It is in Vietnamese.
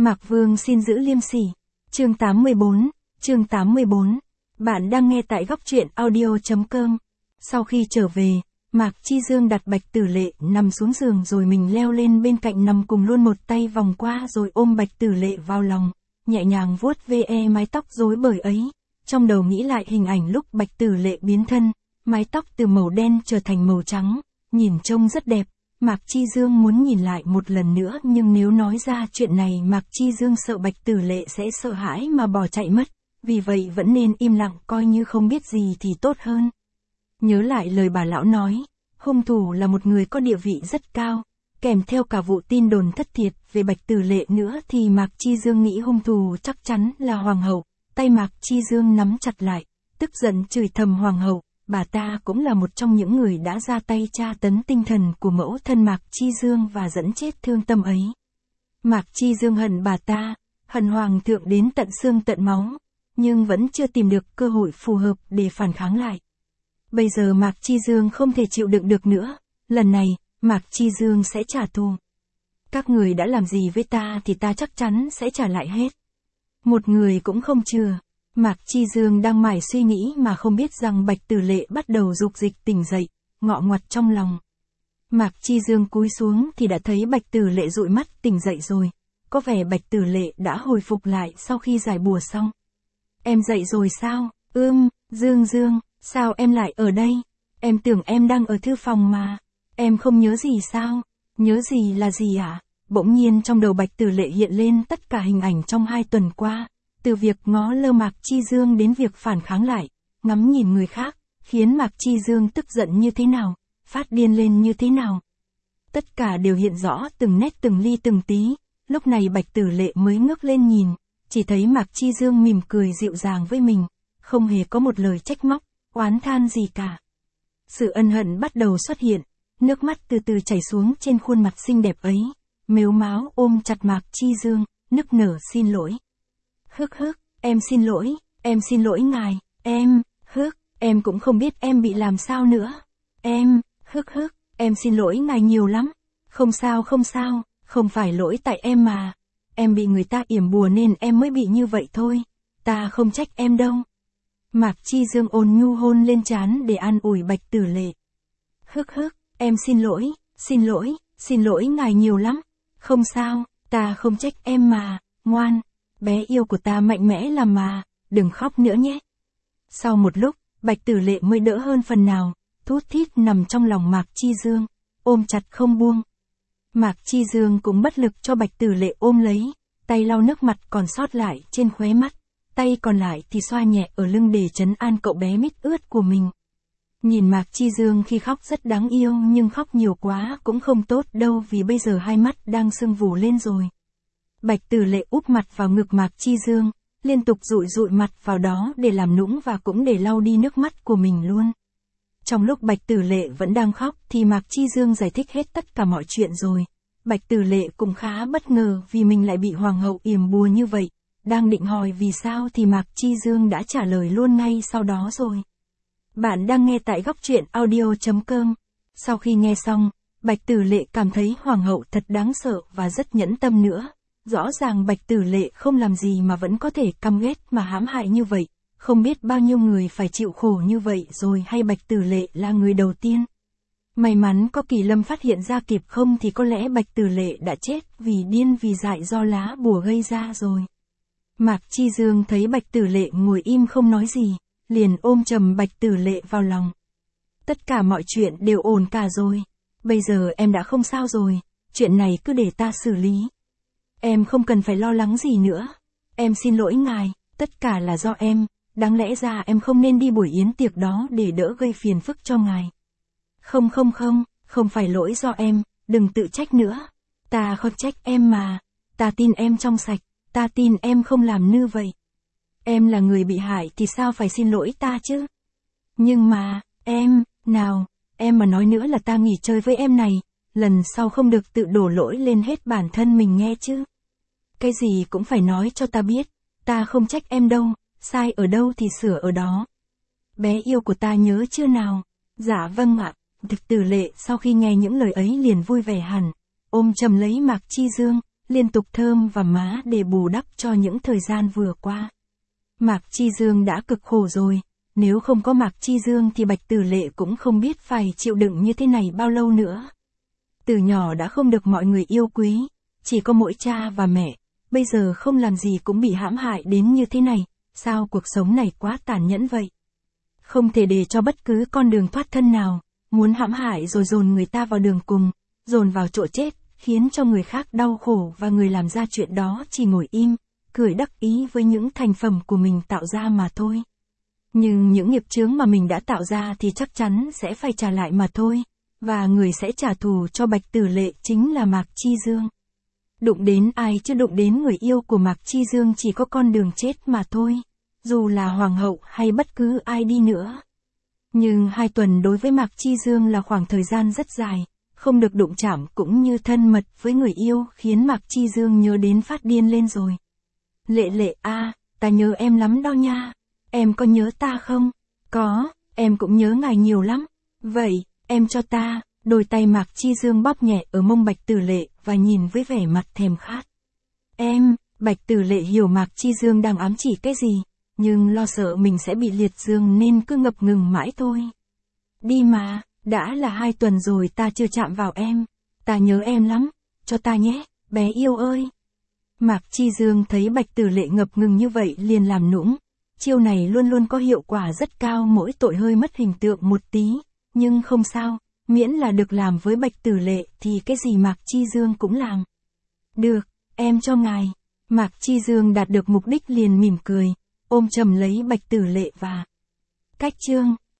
Mạc Vương xin giữ liêm sỉ. Chương 84. Bạn đang nghe tại góc truyện audio.com. Sau khi trở về, Mạc Chi Dương đặt Bạch Tử Lệ nằm xuống giường rồi mình leo lên bên cạnh nằm cùng luôn, một tay vòng qua rồi ôm Bạch Tử Lệ vào lòng, nhẹ nhàng vuốt ve mái tóc rối bời ấy. Trong đầu nghĩ lại hình ảnh lúc Bạch Tử Lệ biến thân, mái tóc từ màu đen trở thành màu trắng, nhìn trông rất đẹp. Mạc Chi Dương muốn nhìn lại một lần nữa, nhưng nếu nói ra chuyện này Mạc Chi Dương sợ Bạch Tử Lệ sẽ sợ hãi mà bỏ chạy mất, vì vậy vẫn nên im lặng coi như không biết gì thì tốt hơn. Nhớ lại lời bà lão nói, hung thủ là một người có địa vị rất cao, kèm theo cả vụ tin đồn thất thiệt về Bạch Tử Lệ nữa thì Mạc Chi Dương nghĩ hung thủ chắc chắn là Hoàng hậu. Tay Mạc Chi Dương nắm chặt lại, tức giận chửi thầm Hoàng hậu. Bà ta cũng là một trong những người đã ra tay tra tấn tinh thần của mẫu thân Mạc Chi Dương và dẫn chết thương tâm ấy. Mạc Chi Dương hận bà ta, hận Hoàng thượng đến tận xương tận máu, nhưng vẫn chưa tìm được cơ hội phù hợp để phản kháng lại. Bây giờ Mạc Chi Dương không thể chịu đựng được nữa, lần này, Mạc Chi Dương sẽ trả thù. Các người đã làm gì với ta thì ta chắc chắn sẽ trả lại hết. Một người cũng không chừa. Mạc Chi Dương đang mải suy nghĩ mà không biết rằng Bạch Tử Lệ bắt đầu dục dịch tỉnh dậy, ngọ ngoặt trong lòng. Mạc Chi Dương cúi xuống thì đã thấy Bạch Tử Lệ dụi mắt tỉnh dậy rồi. Có vẻ Bạch Tử Lệ đã hồi phục lại sau khi giải bùa xong. Em dậy rồi sao? Dương, sao em lại ở đây? Em tưởng em đang ở thư phòng mà. Em không nhớ gì sao? Nhớ gì là gì ạ? Bỗng nhiên trong đầu Bạch Tử Lệ hiện lên tất cả hình ảnh trong 2 tuần qua. Từ việc ngó lơ Mạc Chi Dương đến việc phản kháng lại, ngắm nhìn người khác, khiến Mạc Chi Dương tức giận như thế nào, phát điên lên như thế nào. Tất cả đều hiện rõ từng nét từng ly từng tí, lúc này Bạch Tử Lệ mới ngước lên nhìn, chỉ thấy Mạc Chi Dương mỉm cười dịu dàng với mình, không hề có một lời trách móc, oán than gì cả. Sự ân hận bắt đầu xuất hiện, nước mắt từ từ chảy xuống trên khuôn mặt xinh đẹp ấy, mếu máo ôm chặt Mạc Chi Dương, nức nở xin lỗi. Em xin lỗi ngài, em cũng không biết em bị làm sao nữa. Em xin lỗi ngài nhiều lắm. Không sao, không phải lỗi tại em mà. Em bị người ta yểm bùa nên em mới bị như vậy thôi. Ta không trách em đâu. Mạc Chi Dương ôn nhu hôn lên trán để an ủi Bạch Tử Lệ. Em xin lỗi ngài nhiều lắm. Không sao, ta không trách em mà, ngoan. Bé yêu của ta mạnh mẽ lắm mà, đừng khóc nữa nhé. Sau một lúc, Bạch Tử Lệ mới đỡ hơn phần nào, thút thít nằm trong lòng Mạc Chi Dương, ôm chặt không buông. Mạc Chi Dương cũng bất lực cho Bạch Tử Lệ ôm lấy, tay lau nước mặt còn sót lại trên khóe mắt, tay còn lại thì xoa nhẹ ở lưng để trấn an cậu bé mít ướt của mình. Nhìn Mạc Chi Dương khi khóc rất đáng yêu, nhưng khóc nhiều quá cũng không tốt đâu vì bây giờ 2 mắt đang sưng vù lên rồi. Bạch Tử Lệ úp mặt vào ngực Mạc Chi Dương, liên tục dụi mặt vào đó để làm nũng và cũng để lau đi nước mắt của mình luôn. Trong lúc Bạch Tử Lệ vẫn đang khóc thì Mạc Chi Dương giải thích hết tất cả mọi chuyện rồi. Bạch Tử Lệ cũng khá bất ngờ vì mình lại bị Hoàng hậu yểm bùa như vậy. Đang định hỏi vì sao thì Mạc Chi Dương đã trả lời luôn ngay sau đó rồi. Bạn đang nghe tại góc truyện audio.com. Sau khi nghe xong, Bạch Tử Lệ cảm thấy Hoàng hậu thật đáng sợ và rất nhẫn tâm nữa. Rõ ràng Bạch Tử Lệ không làm gì mà vẫn có thể căm ghét mà hãm hại như vậy, không biết bao nhiêu người phải chịu khổ như vậy rồi hay Bạch Tử Lệ là người đầu tiên. May mắn có Kỳ Lâm phát hiện ra kịp, không thì có lẽ Bạch Tử Lệ đã chết vì điên vì dại do lá bùa gây ra rồi. Mạc Chi Dương thấy Bạch Tử Lệ ngồi im không nói gì, liền ôm chầm Bạch Tử Lệ vào lòng. Tất cả mọi chuyện đều ổn cả rồi, bây giờ em đã không sao rồi, chuyện này cứ để ta xử lý. Em không cần phải lo lắng gì nữa. Em xin lỗi ngài, tất cả là do em, đáng lẽ ra em không nên đi buổi yến tiệc đó để đỡ gây phiền phức cho ngài. Không phải lỗi do em, đừng tự trách nữa. Ta không trách em mà, ta tin em trong sạch, ta tin em không làm như vậy. Em là người bị hại thì sao phải xin lỗi ta chứ? Nhưng mà, em mà nói nữa là ta nghỉ chơi với em này, lần sau không được tự đổ lỗi lên hết bản thân mình nghe chứ. Cái gì cũng phải nói cho ta biết, ta không trách em đâu, sai ở đâu thì sửa ở đó. Bé yêu của ta nhớ chưa nào? Dạ vâng ạ. Bạch Tử Lệ sau khi nghe những lời ấy liền vui vẻ hẳn, ôm chầm lấy Mạc Chi Dương, liên tục thơm và má để bù đắp cho những thời gian vừa qua. Mạc Chi Dương đã cực khổ rồi, nếu không có Mạc Chi Dương thì Bạch Tử Lệ cũng không biết phải chịu đựng như thế này bao lâu nữa. Từ nhỏ đã không được mọi người yêu quý, chỉ có mỗi cha và mẹ, bây giờ không làm gì cũng bị hãm hại đến như thế này, sao cuộc sống này quá tàn nhẫn vậy? Không thể để cho bất cứ con đường thoát thân nào, muốn hãm hại rồi dồn người ta vào đường cùng, dồn vào chỗ chết, khiến cho người khác đau khổ và người làm ra chuyện đó chỉ ngồi im, cười đắc ý với những thành phẩm của mình tạo ra mà thôi. Nhưng những nghiệp chướng mà mình đã tạo ra thì chắc chắn sẽ phải trả lại mà thôi, và người sẽ trả thù cho Bạch Tử Lệ chính là Mạc Chi Dương. Đụng đến ai chứ đụng đến người yêu của Mạc Chi Dương chỉ có con đường chết mà thôi, dù là hoàng hậu hay bất cứ ai đi nữa. Nhưng 2 tuần đối với Mạc Chi Dương là khoảng thời gian rất dài, không được đụng chạm cũng như thân mật với người yêu khiến Mạc Chi Dương nhớ đến phát điên lên rồi. Lệ Lệ à, ta nhớ em lắm đó nha, em có nhớ ta không? Có, em cũng nhớ ngài nhiều lắm. Vậy, em cho ta. Đôi tay Mạc Chi Dương bóp nhẹ ở mông Bạch Tử Lệ và nhìn với vẻ mặt thèm khát. Em, Bạch Tử Lệ hiểu Mạc Chi Dương đang ám chỉ cái gì, nhưng lo sợ mình sẽ bị liệt dương nên cứ ngập ngừng mãi thôi. Đi mà, đã là 2 tuần rồi ta chưa chạm vào em, ta nhớ em lắm, cho ta nhé, bé yêu ơi. Mạc Chi Dương thấy Bạch Tử Lệ ngập ngừng như vậy liền làm nũng, chiêu này luôn luôn có hiệu quả rất cao mỗi tội hơi mất hình tượng một tí, nhưng không sao. Miễn là được làm với Bạch Tử Lệ thì cái gì Mạc Chi Dương cũng làm. Được, em cho ngài. Mạc Chi Dương đạt được mục đích liền mỉm cười, ôm chầm lấy Bạch Tử Lệ và cách chương